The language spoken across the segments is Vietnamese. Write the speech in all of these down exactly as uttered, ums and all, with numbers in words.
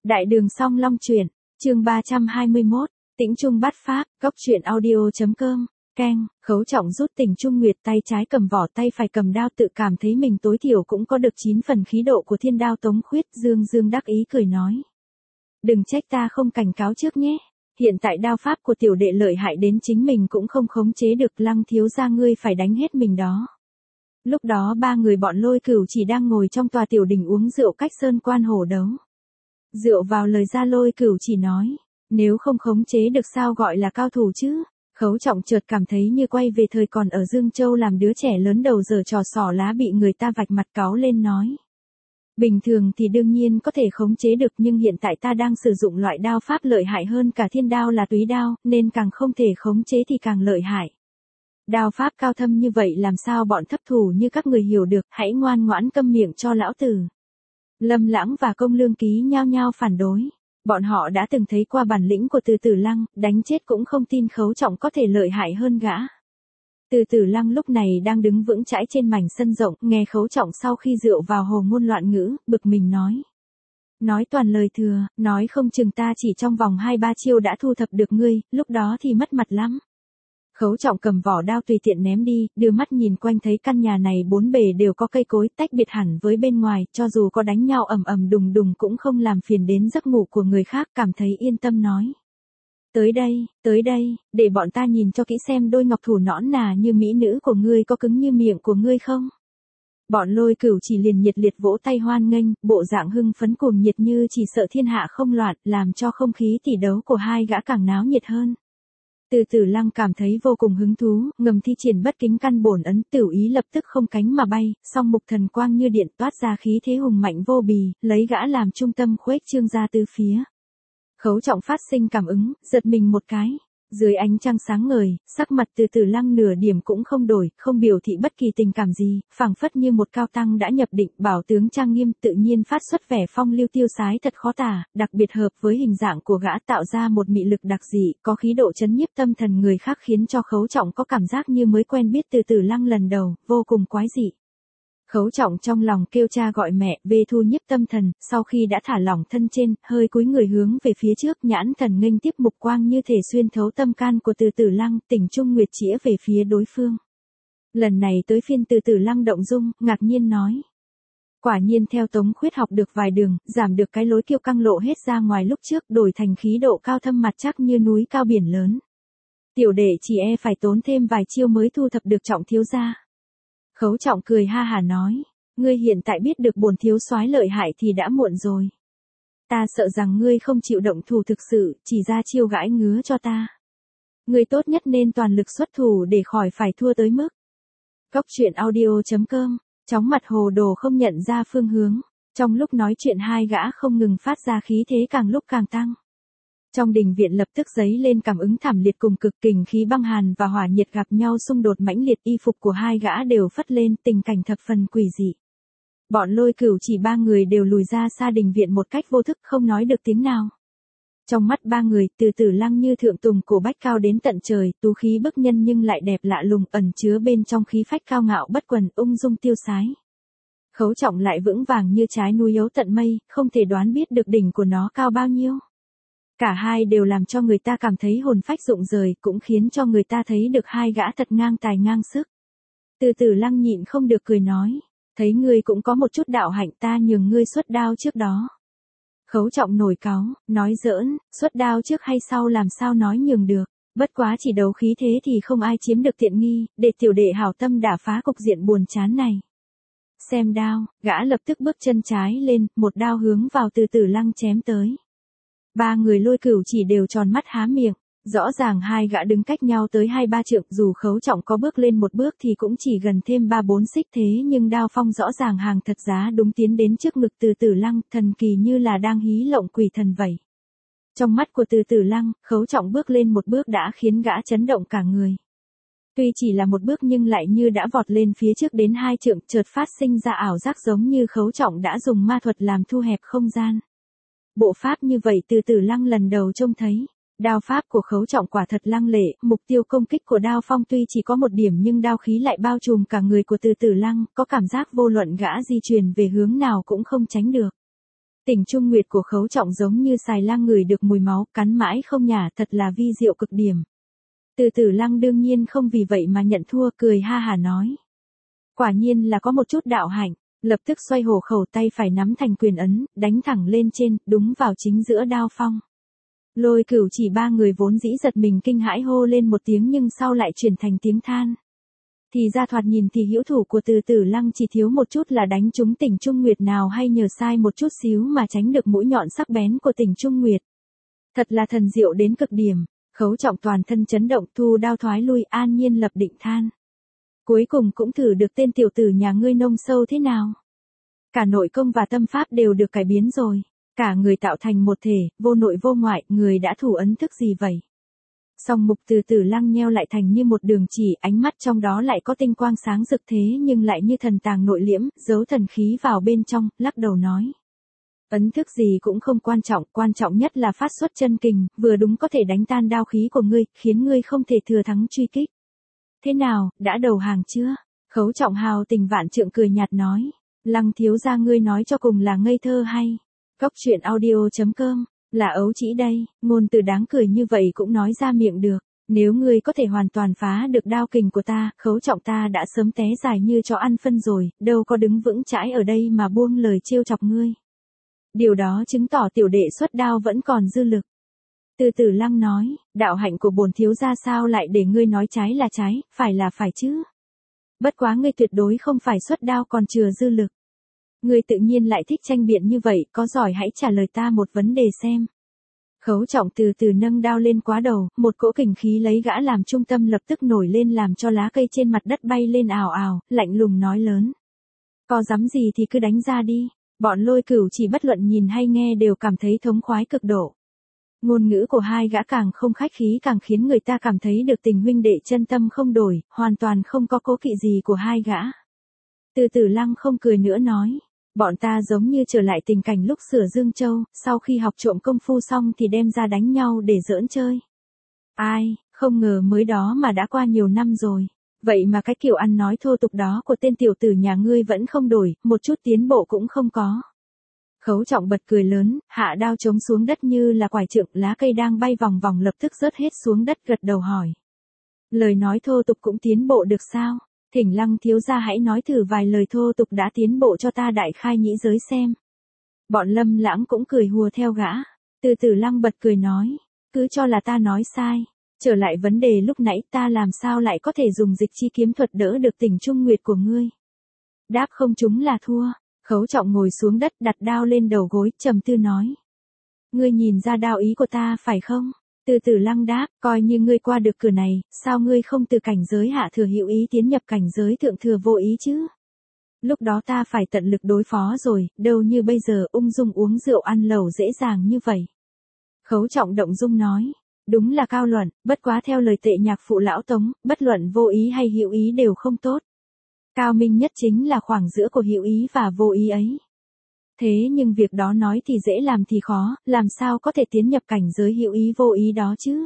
Đại đường song long truyện, chương ba trăm hai mươi mốt, Tĩnh Trung Bát Pháp, góc truyện audio.com, Keng, Khấu Trọng rút Tình Trung Nguyệt tay trái cầm vỏ tay phải cầm đao tự cảm thấy mình tối thiểu cũng có được chín phần khí độ của thiên đao Tống Khuyết, dương dương đắc ý cười nói. Đừng trách ta không cảnh cáo trước nhé, hiện tại đao pháp của tiểu đệ lợi hại đến chính mình cũng không khống chế được, Lăng thiếu gia ngươi phải đánh hết mình đó. Lúc đó ba người bọn Lôi Cửu chỉ đang ngồi trong tòa tiểu đình uống rượu cách sơn quan hổ đấu. Dựa vào lời ra Lôi Cửu chỉ nói, nếu không khống chế được sao gọi là cao thủ chứ. Khấu Trọng chợt cảm thấy như quay về thời còn ở Dương Châu làm đứa trẻ lớn đầu giờ trò xỏ lá bị người ta vạch mặt cáu lên nói. Bình thường thì đương nhiên có thể khống chế được, nhưng hiện tại ta đang sử dụng loại đao pháp lợi hại hơn cả thiên đao là túy đao, nên càng không thể khống chế thì càng lợi hại. Đao pháp cao thâm như vậy làm sao bọn thấp thủ như các người hiểu được, hãy ngoan ngoãn câm miệng cho lão tử. Lâm Lãng và Công Lương Ký nhao nhao phản đối. Bọn họ đã từng thấy qua bản lĩnh của Từ Tử Lăng, đánh chết cũng không tin Khấu Trọng có thể lợi hại hơn gã. Từ Tử Lăng lúc này đang đứng vững chãi trên mảnh sân rộng, nghe Khấu Trọng sau khi rượu vào hồ ngôn loạn ngữ, bực mình nói. Nói toàn lời thừa, nói không chừng ta chỉ trong vòng hai ba chiêu đã thu thập được ngươi, lúc đó thì mất mặt lắm. Khấu Trọng cầm vỏ đao tùy tiện ném đi, đưa mắt nhìn quanh thấy căn nhà này bốn bề đều có cây cối tách biệt hẳn với bên ngoài, cho dù có đánh nhau ầm ầm đùng đùng cũng không làm phiền đến giấc ngủ của người khác, cảm thấy yên tâm nói. Tới đây, tới đây, để bọn ta nhìn cho kỹ xem đôi ngọc thủ nõn nà như mỹ nữ của ngươi có cứng như miệng của ngươi không. Bọn Lôi Cửu chỉ liền nhiệt liệt vỗ tay hoan nghênh, bộ dạng hưng phấn cuồng nhiệt như chỉ sợ thiên hạ không loạn, làm cho không khí tỷ đấu của hai gã càng náo nhiệt hơn. Từ Tử Lăng cảm thấy vô cùng hứng thú, ngầm thi triển bất kính căn bổn ấn, Tửu Ý lập tức không cánh mà bay, song mục thần quang như điện toát ra khí thế hùng mạnh vô bì, lấy gã làm trung tâm khuếch trương ra tứ phía. Khấu Trọng phát sinh cảm ứng, giật mình một cái. Dưới ánh trăng sáng ngời, sắc mặt Từ Tử Lăng nửa điểm cũng không đổi, không biểu thị bất kỳ tình cảm gì, phảng phất như một cao tăng đã nhập định, bảo tướng trang nghiêm, tự nhiên phát xuất vẻ phong lưu tiêu sái thật khó tả, đặc biệt hợp với hình dạng của gã tạo ra một mị lực đặc dị, có khí độ chấn nhiếp tâm thần người khác khiến cho Khấu Trọng có cảm giác như mới quen biết Từ Tử Lăng lần đầu, vô cùng quái dị. Khấu Trọng trong lòng kêu cha gọi mẹ, về thu nhiếp tâm thần, sau khi đã thả lỏng thân trên, hơi cúi người hướng về phía trước, nhãn thần nghênh tiếp mục quang như thể xuyên thấu tâm can của Từ Tử Lăng, Tình Trung Nguyệt chĩa về phía đối phương. Lần này tới phiên Từ Tử Lăng động dung, ngạc nhiên nói. Quả nhiên theo Tống Khuyết học được vài đường, giảm được cái lối kiêu căng lộ hết ra ngoài lúc trước, đổi thành khí độ cao thâm mặt chắc như núi cao biển lớn. Tiểu đệ chỉ e phải tốn thêm vài chiêu mới thu thập được Trọng thiếu gia. Khấu Trọng cười ha hà nói, ngươi hiện tại biết được bổn thiếu soái lợi hại thì đã muộn rồi. Ta sợ rằng ngươi không chịu động thủ thực sự, chỉ ra chiêu gãi ngứa cho ta. Ngươi tốt nhất nên toàn lực xuất thủ để khỏi phải thua tới mức. Góc truyện audio.com, chóng mặt hồ đồ không nhận ra phương hướng. Trong lúc nói chuyện hai gã không ngừng phát ra khí thế càng lúc càng tăng. Trong đình viện lập tức dấy lên cảm ứng thảm liệt cùng cực, kình khí băng hàn và hỏa nhiệt gặp nhau xung đột mãnh liệt, y phục của hai gã đều phất lên, tình cảnh thập phần quỷ dị. Bọn Lôi Cửu chỉ ba người đều lùi ra xa đình viện một cách vô thức, không nói được tiếng nào. Trong mắt ba người, Từ Tử Lăng như thượng tùng cổ bách cao đến tận trời, tú khí bức nhân nhưng lại đẹp lạ lùng, ẩn chứa bên trong khí phách cao ngạo bất quần, ung dung tiêu sái. Khấu Trọng lại vững vàng như trái núi yếu tận mây, không thể đoán biết được đỉnh của nó cao bao nhiêu. Cả hai đều làm cho người ta cảm thấy hồn phách rụng rời, cũng khiến cho người ta thấy được hai gã thật ngang tài ngang sức. Từ Tử Lăng nhịn không được cười nói, thấy ngươi cũng có một chút đạo hạnh, ta nhường ngươi xuất đao trước đó. Khấu Trọng nổi cáu, nói giỡn, xuất đao trước hay sau làm sao nói nhường được, bất quá chỉ đấu khí thế thì không ai chiếm được tiện nghi, để tiểu đệ hảo tâm đả phá cục diện buồn chán này. Xem đao, gã lập tức bước chân trái lên, một đao hướng vào Từ Tử Lăng chém tới. Ba người Lôi Cửu chỉ đều tròn mắt há miệng, rõ ràng hai gã đứng cách nhau tới hai ba trượng, dù Khấu Trọng có bước lên một bước thì cũng chỉ gần thêm ba bốn xích, thế nhưng đao phong rõ ràng hàng thật giá đúng tiến đến trước ngực Từ Tử Lăng, thần kỳ như là đang hí lộng quỷ thần vậy. Trong mắt của Từ Tử Lăng, Khấu Trọng bước lên một bước đã khiến gã chấn động cả người. Tuy chỉ là một bước nhưng lại như đã vọt lên phía trước đến hai trượng, chợt phát sinh ra ảo giác giống như Khấu Trọng đã dùng ma thuật làm thu hẹp không gian. Bộ pháp như vậy Từ Tử Lăng lần đầu trông thấy. Đao pháp của Khấu Trọng quả thật lăng lệ, mục tiêu công kích của đao phong tuy chỉ có một điểm nhưng đao khí lại bao trùm cả người của Từ Tử Lăng, có cảm giác vô luận gã di chuyển về hướng nào cũng không tránh được. Tình Trung Nguyệt của Khấu Trọng giống như xài lang ngửi được mùi máu, cắn mãi không nhả, thật là vi diệu cực điểm. Từ Tử Lăng đương nhiên không vì vậy mà nhận thua, cười ha hả nói. Quả nhiên là có một chút đạo hạnh, lập tức xoay hổ khẩu, tay phải nắm thành quyền ấn, đánh thẳng lên trên, đúng vào chính giữa đao phong. Lôi Cửu Chỉ ba người vốn dĩ giật mình kinh hãi hô lên một tiếng nhưng sau lại chuyển thành tiếng than. Thì ra thoạt nhìn thì hữu thủ của Từ Tử Lăng chỉ thiếu một chút là đánh trúng Tình Trung Nguyệt nào hay nhờ sai một chút xíu mà tránh được mũi nhọn sắc bén của Tình Trung Nguyệt. Thật là thần diệu đến cực điểm. Khấu Trọng toàn thân chấn động, thu đao thoái lui, an nhiên lập định than. Cuối cùng cũng thử được tên tiểu tử nhà ngươi nông sâu thế nào. Cả nội công và tâm pháp đều được cải biến rồi. Cả người tạo thành một thể, vô nội vô ngoại, người đã thủ ấn thức gì vậy? Song mục Từ Tử Lăng nheo lại thành như một đường chỉ, ánh mắt trong đó lại có tinh quang sáng rực thế nhưng lại như thần tàng nội liễm, giấu thần khí vào bên trong, lắc đầu nói. Ấn thức gì cũng không quan trọng, quan trọng nhất là phát xuất chân kình, vừa đúng có thể đánh tan đao khí của ngươi, khiến ngươi không thể thừa thắng truy kích. Thế nào, đã đầu hàng chưa? Khấu Trọng hào tình vạn trượng cười nhạt nói. Lăng thiếu gia ngươi nói cho cùng là ngây thơ hay? Cóc truyện audio chấm com, là ấu trĩ đây, ngôn từ đáng cười như vậy cũng nói ra miệng được. Nếu ngươi có thể hoàn toàn phá được đao kình của ta, Khấu Trọng ta đã sớm té dài như cho ăn phân rồi, đâu có đứng vững chãi ở đây mà buông lời trêu chọc ngươi. Điều đó chứng tỏ tiểu đệ xuất đao vẫn còn dư lực. Từ Tử Lăng nói, đạo hạnh của bổn thiếu gia sao lại để ngươi nói trái là trái, phải là phải chứ. Bất quá ngươi tuyệt đối không phải xuất đao còn chừa dư lực. Ngươi tự nhiên lại thích tranh biện như vậy, có giỏi hãy trả lời ta một vấn đề xem. Khấu Trọng từ từ nâng đao lên quá đầu, một cỗ kình khí lấy gã làm trung tâm lập tức nổi lên làm cho lá cây trên mặt đất bay lên ào ào, lạnh lùng nói lớn. Có dám gì thì cứ đánh ra đi. Bọn Lôi Cửu Chỉ bất luận nhìn hay nghe đều cảm thấy thống khoái cực độ. Ngôn ngữ của hai gã càng không khách khí càng khiến người ta cảm thấy được tình huynh đệ chân tâm không đổi, hoàn toàn không có cố kỵ gì của hai gã. Từ Tử Lăng không cười nữa nói, bọn ta giống như trở lại tình cảnh lúc sửa Dương Châu, sau khi học trộm công phu xong thì đem ra đánh nhau để giỡn chơi. Ai, không ngờ mới đó mà đã qua nhiều năm rồi. Vậy mà cái kiểu ăn nói thô tục đó của tên tiểu tử nhà ngươi vẫn không đổi, một chút tiến bộ cũng không có. Khấu Trọng bật cười lớn, hạ đao chống xuống đất như là quải trượng, lá cây đang bay vòng vòng lập tức rớt hết xuống đất, gật đầu hỏi. Lời nói thô tục cũng tiến bộ được sao? Thỉnh Lăng thiếu gia hãy nói thử vài lời thô tục đã tiến bộ cho ta đại khai nhĩ giới xem. Bọn Lâm Lãng cũng cười hùa theo gã. Từ Tử Lăng bật cười nói, cứ cho là ta nói sai. Trở lại vấn đề lúc nãy, ta làm sao lại có thể dùng dịch chi kiếm thuật đỡ được Tình Trung Nguyệt của ngươi? Đáp không trúng là thua. Khấu Trọng ngồi xuống đất đặt đao lên đầu gối, trầm tư nói. Ngươi nhìn ra đạo ý của ta phải không? Từ Tử Lăng đáp, coi như ngươi qua được cửa này, sao ngươi không từ cảnh giới hạ thừa hữu ý tiến nhập cảnh giới thượng thừa vô ý chứ? Lúc đó ta phải tận lực đối phó rồi, đâu như bây giờ ung dung uống rượu ăn lẩu dễ dàng như vậy. Khấu Trọng động dung nói. Đúng là cao luận, bất quá theo lời Tệ Nhạc phụ lão Tống, bất luận vô ý hay hữu ý đều không tốt. Cao minh nhất chính là khoảng giữa của hữu ý và vô ý ấy. Thế nhưng việc đó nói thì dễ làm thì khó, làm sao có thể tiến nhập cảnh giới hữu ý vô ý đó chứ?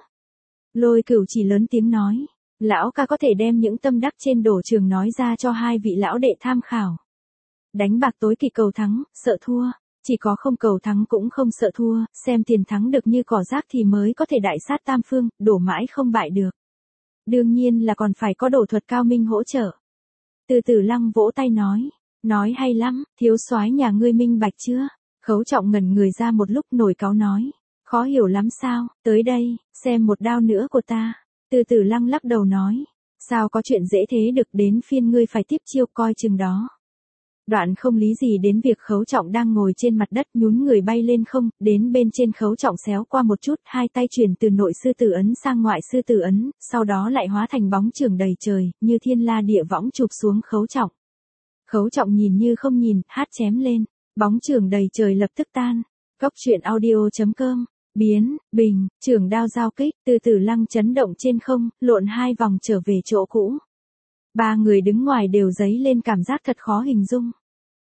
Lôi Cửu Chỉ lớn tiếng nói, lão ca có thể đem những tâm đắc trên đổ trường nói ra cho hai vị lão đệ tham khảo. Đánh bạc tối kỵ cầu thắng, sợ thua. Chỉ có không cầu thắng cũng không sợ thua, xem tiền thắng được như cỏ rác thì mới có thể đại sát tam phương, đổ mãi không bại được. Đương nhiên là còn phải có đổ thuật cao minh hỗ trợ. Từ Tử Lăng vỗ tay nói, nói hay lắm, thiếu soái nhà ngươi minh bạch chưa? Khấu Trọng ngẩn người ra một lúc nổi cáu nói, khó hiểu lắm sao, tới đây, xem một đao nữa của ta. Từ Tử Lăng lắc đầu nói, sao có chuyện dễ thế được, đến phiên ngươi phải tiếp chiêu, coi chừng đó. Đoạn không lý gì đến việc Khấu Trọng đang ngồi trên mặt đất nhún người bay lên không, đến bên trên Khấu Trọng xéo qua một chút, hai tay chuyển từ nội sư tử ấn sang ngoại sư tử ấn, sau đó lại hóa thành bóng chưởng đầy trời, như thiên la địa võng chụp xuống Khấu Trọng. Khấu Trọng nhìn như không nhìn, hát chém lên, bóng chưởng đầy trời lập tức tan. Cóc truyện audio chấm com, biến, bình, chưởng đao giao kích, Từ Tử Lăng chấn động trên không, lộn hai vòng trở về chỗ cũ. Ba người đứng ngoài đều dấy lên cảm giác thật khó hình dung.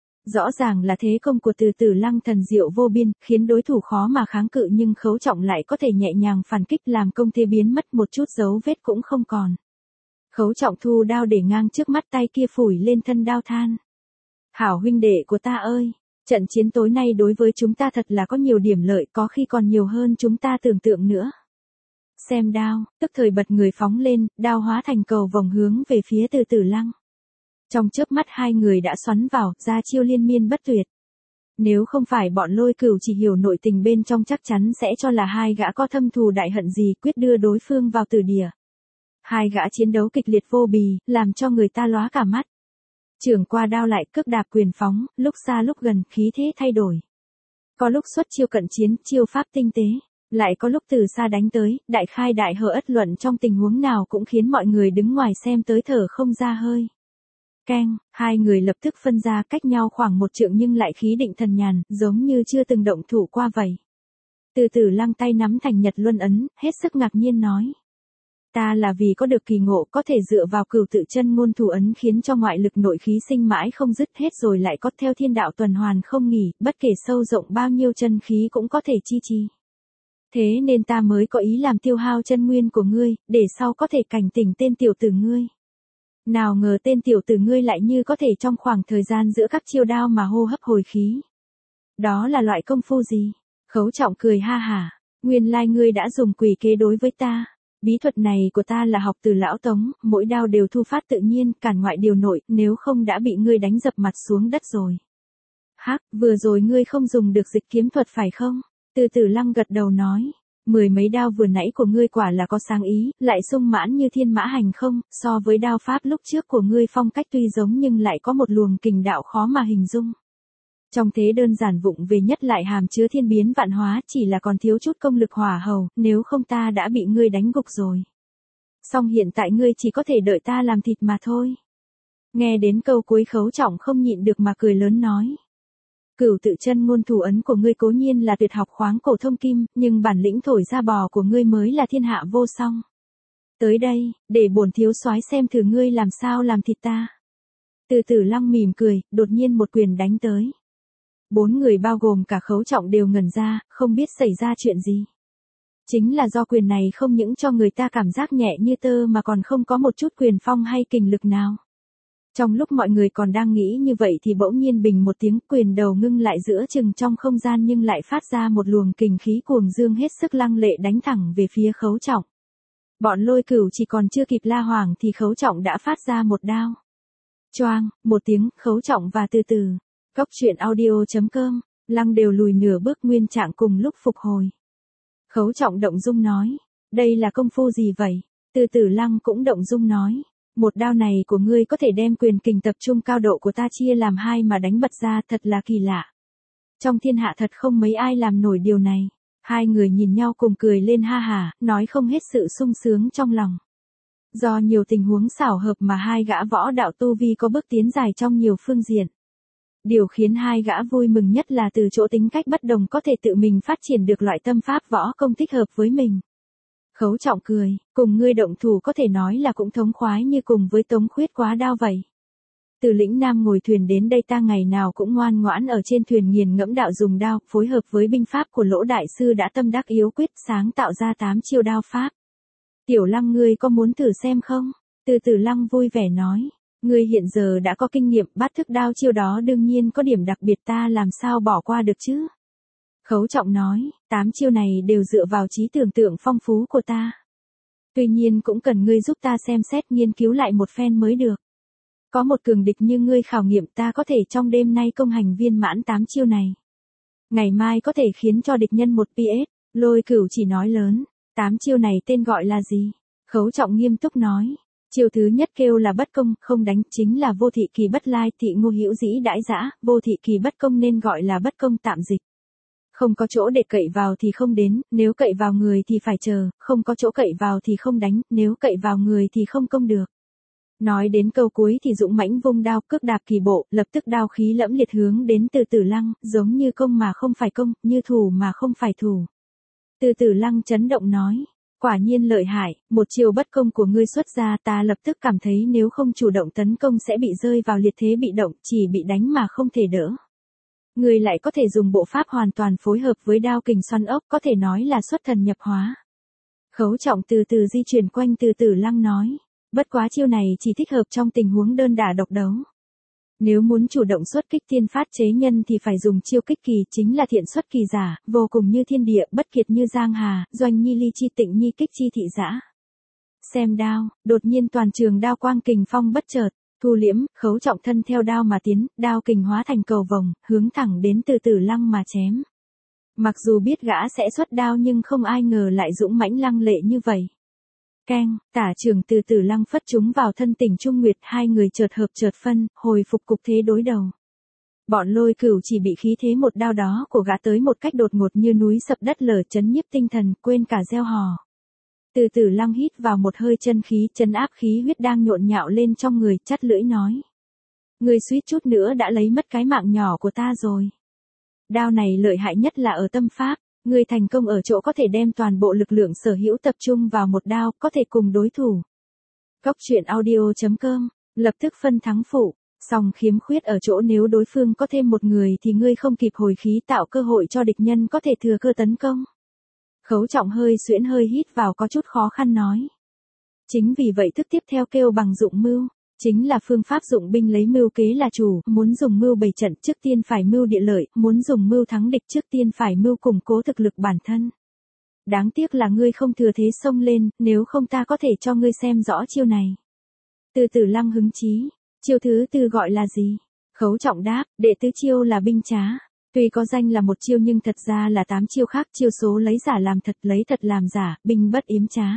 Rõ ràng là thế công của Từ Tử Lăng thần diệu vô biên, khiến đối thủ khó mà kháng cự nhưng Khấu Trọng lại có thể nhẹ nhàng phản kích làm công thế biến mất một chút dấu vết cũng không còn. Khấu Trọng thu đao để ngang trước mắt, tay kia phủi lên thân đao than. Hảo huynh đệ của ta ơi, Trận chiến tối nay đối với chúng ta thật là có nhiều điểm lợi, có khi còn nhiều hơn chúng ta tưởng tượng nữa. Xem đao, tức thời bật người phóng lên, đao hóa thành cầu vòng hướng về phía Từ Tử Lăng. Trong chớp mắt hai người đã xoắn vào, ra chiêu liên miên bất tuyệt. Nếu không phải bọn Lôi Cửu chỉ hiểu nội tình bên trong chắc chắn sẽ cho là hai gã có thâm thù đại hận gì, quyết đưa đối phương vào tử địa. Hai gã chiến đấu kịch liệt vô bì, làm cho người ta lóa cả mắt. Trường qua đao lại cước đạp quyền phóng, lúc xa lúc gần, khí thế thay đổi. Có lúc xuất chiêu cận chiến, chiêu pháp tinh tế, lại có lúc từ xa đánh tới, đại khai đại hợp ất luận trong tình huống nào cũng khiến mọi người đứng ngoài xem tới thở không ra hơi. Keng, hai người lập tức phân ra cách nhau khoảng một trượng nhưng lại khí định thần nhàn, giống như chưa từng động thủ qua vậy. Từ Tử Lăng tay nắm thành Nhật Luân ấn, hết sức ngạc nhiên nói. Ta là vì có được kỳ ngộ có thể dựa vào Cửu Tự Chân Ngôn Thủ ấn khiến cho ngoại lực nội khí sinh mãi không dứt hết rồi lại có theo thiên đạo tuần hoàn không nghỉ, bất kể sâu rộng bao nhiêu chân khí cũng có thể chi chi. Thế nên ta mới có ý làm tiêu hao chân nguyên của ngươi, để sau có thể cảnh tỉnh tên tiểu tử ngươi. Nào ngờ tên tiểu tử ngươi lại như có thể trong khoảng thời gian giữa các chiêu đao mà hô hấp hồi khí. Đó là loại công phu gì? Khấu Trọng cười ha hả, nguyên lai ngươi đã dùng quỷ kế đối với ta. Bí thuật này của ta là học từ lão Tống, mỗi đao đều thu phát tự nhiên, cản ngoại điều nội, nếu không đã bị ngươi đánh dập mặt xuống đất rồi. Hắc, vừa rồi ngươi không dùng được dịch kiếm thuật phải không? Từ Tử Lăng gật đầu nói. Mười mấy đao vừa nãy của ngươi quả là có sáng ý, lại sung mãn như thiên mã hành không, so với đao pháp lúc trước của ngươi phong cách tuy giống nhưng lại có một luồng kình đạo khó mà hình dung. Trong thế đơn giản vụng về nhất lại hàm chứa thiên biến vạn hóa, chỉ là còn thiếu chút công lực hỏa hầu, nếu không ta đã bị ngươi đánh gục rồi. Song hiện tại ngươi chỉ có thể đợi ta làm thịt mà thôi. Nghe đến câu cuối Khấu Trọng không nhịn được mà cười lớn nói. Cửu Tự Chân Ngôn Thủ ấn của ngươi cố nhiên là tuyệt học khoáng cổ thông kim, nhưng bản lĩnh thổi ra bò của ngươi mới là thiên hạ vô song. Tới đây, để bổn thiếu soái xem thử ngươi làm sao làm thịt ta. Từ Tử Lăng mỉm cười, đột nhiên một quyền đánh tới. Bốn người bao gồm cả Khấu Trọng đều ngẩn ra, không biết xảy ra chuyện gì. Chính là do quyền này không những cho người ta cảm giác nhẹ như tơ mà còn không có một chút quyền phong hay kình lực nào. Trong lúc mọi người còn đang nghĩ như vậy thì bỗng nhiên bình một tiếng, quyền đầu ngưng lại giữa chừng trong không gian nhưng lại phát ra một luồng kình khí cuồng dương hết sức lăng lệ đánh thẳng về phía Khấu Trọng. Bọn Lôi Cửu chỉ còn chưa kịp la hoảng thì Khấu Trọng đã phát ra một đao. Choang, một tiếng, Khấu Trọng và Từ Từ. Cốc truyện audio chấm com, Lăng đều lùi nửa bước nguyên trạng cùng lúc phục hồi. Khấu Trọng động dung nói, đây là công phu gì vậy? Từ Tử Lăng cũng động dung nói, một đao này của ngươi có thể đem quyền kình tập trung cao độ của ta chia làm hai mà đánh bật ra, thật là kỳ lạ. Trong thiên hạ thật không mấy ai làm nổi điều này. Hai người nhìn nhau cùng cười lên ha hả, nói không hết sự sung sướng trong lòng. Do nhiều tình huống xảo hợp mà hai gã võ đạo tu vi có bước tiến dài trong nhiều phương diện. Điều khiến hai gã vui mừng nhất là từ chỗ tính cách bất đồng có thể tự mình phát triển được loại tâm pháp võ công thích hợp với mình. Khấu Trọng cười, cùng ngươi động thủ có thể nói là cũng thống khoái như cùng với Tống Khuyết quá đao vậy. Từ lĩnh Nam ngồi thuyền đến đây ta ngày nào cũng ngoan ngoãn ở trên thuyền nghiền ngẫm đạo dùng đao, phối hợp với binh pháp của Lỗ Đại Sư đã tâm đắc yếu quyết sáng tạo ra tám chiêu đao pháp. Tiểu Lăng ngươi có muốn thử xem không? Từ Tử Lăng vui vẻ nói. Ngươi hiện giờ đã có kinh nghiệm, bát thức đao chiêu đó đương nhiên có điểm đặc biệt ta làm sao bỏ qua được chứ? Khấu Trọng nói, tám chiêu này đều dựa vào trí tưởng tượng phong phú của ta. Tuy nhiên cũng cần ngươi giúp ta xem xét nghiên cứu lại một phen mới được. Có một cường địch như ngươi khảo nghiệm ta có thể trong đêm nay công hành viên mãn tám chiêu này. Ngày mai có thể khiến cho địch nhân một pê ét, Lôi Cửu chỉ nói lớn, tám chiêu này tên gọi là gì? Khấu Trọng nghiêm túc nói. Chiêu thứ nhất kêu là bất công, không đánh, chính là vô thị kỳ bất lai, thị ngô hữu dĩ đãi dã, vô thị kỳ bất công nên gọi là bất công tạm dịch. Không có chỗ để cậy vào thì không đến, nếu cậy vào người thì phải chờ, không có chỗ cậy vào thì không đánh, nếu cậy vào người thì không công được. Nói đến câu cuối thì dũng mãnh vung đao cước đạp kỳ bộ, lập tức đao khí lẫm liệt hướng đến Từ Tử Lăng, giống như công mà không phải công, như thủ mà không phải thủ. Từ Tử Lăng chấn động nói. Quả nhiên lợi hại, một chiều bất công của ngươi xuất ra ta lập tức cảm thấy nếu không chủ động tấn công sẽ bị rơi vào liệt thế bị động, chỉ bị đánh mà không thể đỡ. Ngươi lại có thể dùng bộ pháp hoàn toàn phối hợp với đao kình xoắn ốc, có thể nói là xuất thần nhập hóa. Khấu Trọng từ từ di chuyển quanh Từ Tử Lăng nói, bất quá chiêu này chỉ thích hợp trong tình huống đơn đả độc đấu. Nếu muốn chủ động xuất kích tiên phát chế nhân thì phải dùng chiêu kích kỳ, chính là thiện xuất kỳ giả, vô cùng như thiên địa, bất kiệt như giang hà, doanh nhi ly chi tịnh nhi kích chi thị dã. Xem đao, đột nhiên toàn trường đao quang kình phong bất chợt, thu liễm, Khấu Trọng thân theo đao mà tiến, đao kình hóa thành cầu vồng, hướng thẳng đến Từ Tử Lăng mà chém. Mặc dù biết gã sẽ xuất đao nhưng không ai ngờ lại dũng mãnh lăng lệ như vậy. Keng, tả trường Từ Tử Lăng phất chúng vào thân Tỉnh Trung Nguyệt, hai người chợt hợp chợt phân, hồi phục cục thế đối đầu. Bọn Lôi Cửu chỉ bị khí thế một đao đó của gã tới một cách đột ngột như núi sập đất lở, chấn nhiếp tinh thần, quên cả gieo hò. Từ Tử Lăng hít vào một hơi chân khí, trấn áp khí huyết đang nhộn nhạo lên trong người, chắt lưỡi nói: Ngươi suýt chút nữa đã lấy mất cái mạng nhỏ của ta rồi. Đao này lợi hại nhất là ở tâm pháp, ngươi thành công ở chỗ có thể đem toàn bộ lực lượng sở hữu tập trung vào một đao, có thể cùng đối thủ. Cốc truyện audio chấm com, lập tức phân thắng phụ, song khiếm khuyết ở chỗ nếu đối phương có thêm một người thì ngươi không kịp hồi khí tạo cơ hội cho địch nhân có thể thừa cơ tấn công. Khấu Trọng hơi xuyễn hơi hít vào có chút khó khăn nói. Chính vì vậy thức tiếp theo kêu bằng dụng mưu, chính là phương pháp dụng binh lấy mưu kế là chủ, muốn dùng mưu bày trận trước tiên phải mưu địa lợi, muốn dùng mưu thắng địch trước tiên phải mưu củng cố thực lực bản thân. Đáng tiếc là ngươi không thừa thế xông lên, nếu không ta có thể cho ngươi xem rõ chiêu này. Từ Tử Lăng hứng chí, chiêu thứ tư gọi là gì? Khấu Trọng đáp, đệ tứ chiêu là binh trá. Tuy có danh là một chiêu nhưng thật ra là tám chiêu khác, chiêu số lấy giả làm thật, lấy thật làm giả, binh bất yếm trá.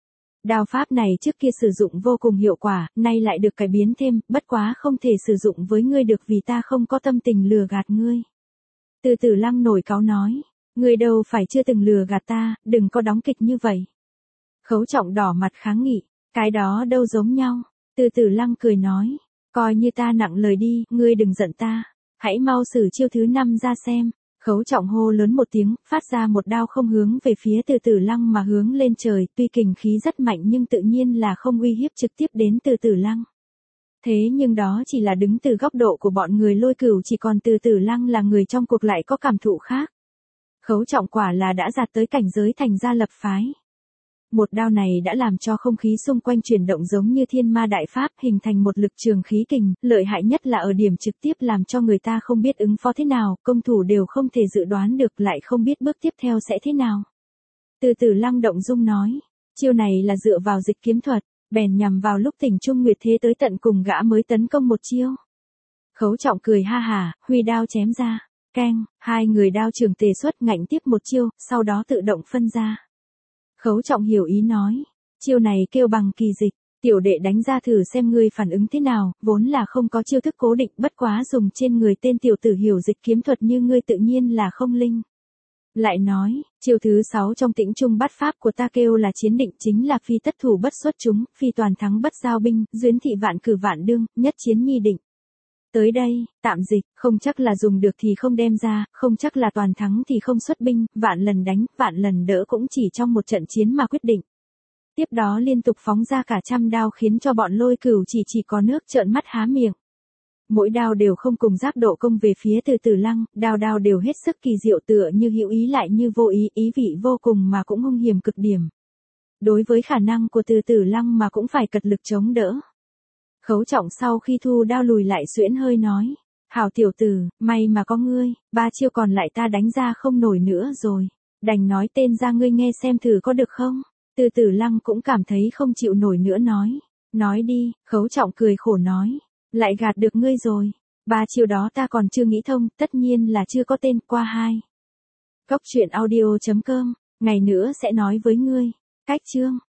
Đao pháp này trước kia sử dụng vô cùng hiệu quả, nay lại được cải biến thêm, bất quá không thể sử dụng với ngươi được vì ta không có tâm tình lừa gạt ngươi. Từ Tử Lăng nổi cáu nói, ngươi đâu phải chưa từng lừa gạt ta, đừng có đóng kịch như vậy. Khấu Trọng đỏ mặt kháng nghị, cái đó đâu giống nhau. Từ Tử Lăng cười nói, coi như ta nặng lời đi, ngươi đừng giận ta. Hãy mau sử chiêu thứ năm ra xem. Khấu Trọng hô lớn một tiếng, phát ra một đao không hướng về phía Từ Tử Lăng mà hướng lên trời, tuy kình khí rất mạnh nhưng tự nhiên là không uy hiếp trực tiếp đến Từ Tử Lăng. Thế nhưng đó chỉ là đứng từ góc độ của bọn người Lôi Cửu, chỉ còn Từ Tử Lăng là người trong cuộc lại có cảm thụ khác. Khấu Trọng quả là đã đạt tới cảnh giới thành gia lập phái. Một đao này đã làm cho không khí xung quanh chuyển động giống như thiên ma đại pháp, hình thành một lực trường khí kình, lợi hại nhất là ở điểm trực tiếp làm cho người ta không biết ứng phó thế nào, công thủ đều không thể dự đoán được, lại không biết bước tiếp theo sẽ thế nào. Từ Tử Lăng động dung nói, chiêu này là dựa vào dịch kiếm thuật, bèn nhằm vào lúc Tỉnh Trung Nguyệt thế tới tận cùng gã mới tấn công một chiêu. Khấu Trọng cười ha hả, huy đao chém ra, keng, hai người đao trường tề xuất ngạnh tiếp một chiêu, sau đó tự động phân ra. Khấu Trọng hiểu ý nói, chiêu này kêu bằng kỳ dịch, tiểu đệ đánh ra thử xem ngươi phản ứng thế nào, vốn là không có chiêu thức cố định, bất quá dùng trên người tên tiểu tử hiểu dịch kiếm thuật như ngươi tự nhiên là không linh. Lại nói, chiêu thứ sáu trong Tĩnh Trung bát pháp của ta kêu là chiến định, chính là phi tất thủ bất xuất chúng, phi toàn thắng bất giao binh, duyến thị vạn cử vạn đương, nhất chiến nhi định. Tới đây, tạm dịch, không chắc là dùng được thì không đem ra, không chắc là toàn thắng thì không xuất binh, vạn lần đánh, vạn lần đỡ cũng chỉ trong một trận chiến mà quyết định. Tiếp đó liên tục phóng ra cả trăm đao khiến cho bọn Lôi Cửu chỉ chỉ có nước trợn mắt há miệng. Mỗi đao đều không cùng giác độ công về phía Từ Tử Lăng, đao đao đều hết sức kỳ diệu, tựa như hữu ý lại như vô ý, ý vị vô cùng mà cũng hung hiểm cực điểm. Đối với khả năng của Từ Tử Lăng mà cũng phải cật lực chống đỡ. Khấu Trọng sau khi thu đao lùi lại xuyễn hơi nói, hảo tiểu tử, may mà có ngươi, ba chiêu còn lại ta đánh ra không nổi nữa rồi, đành nói tên ra ngươi nghe xem thử có được không. Từ Tử Lăng cũng cảm thấy không chịu nổi nữa nói, nói đi. Khấu Trọng cười khổ nói, lại gạt được ngươi rồi, ba chiêu đó ta còn chưa nghĩ thông, tất nhiên là chưa có tên, qua hai. Cốc truyện audio chấm com, ngày nữa sẽ nói với ngươi. Cách chương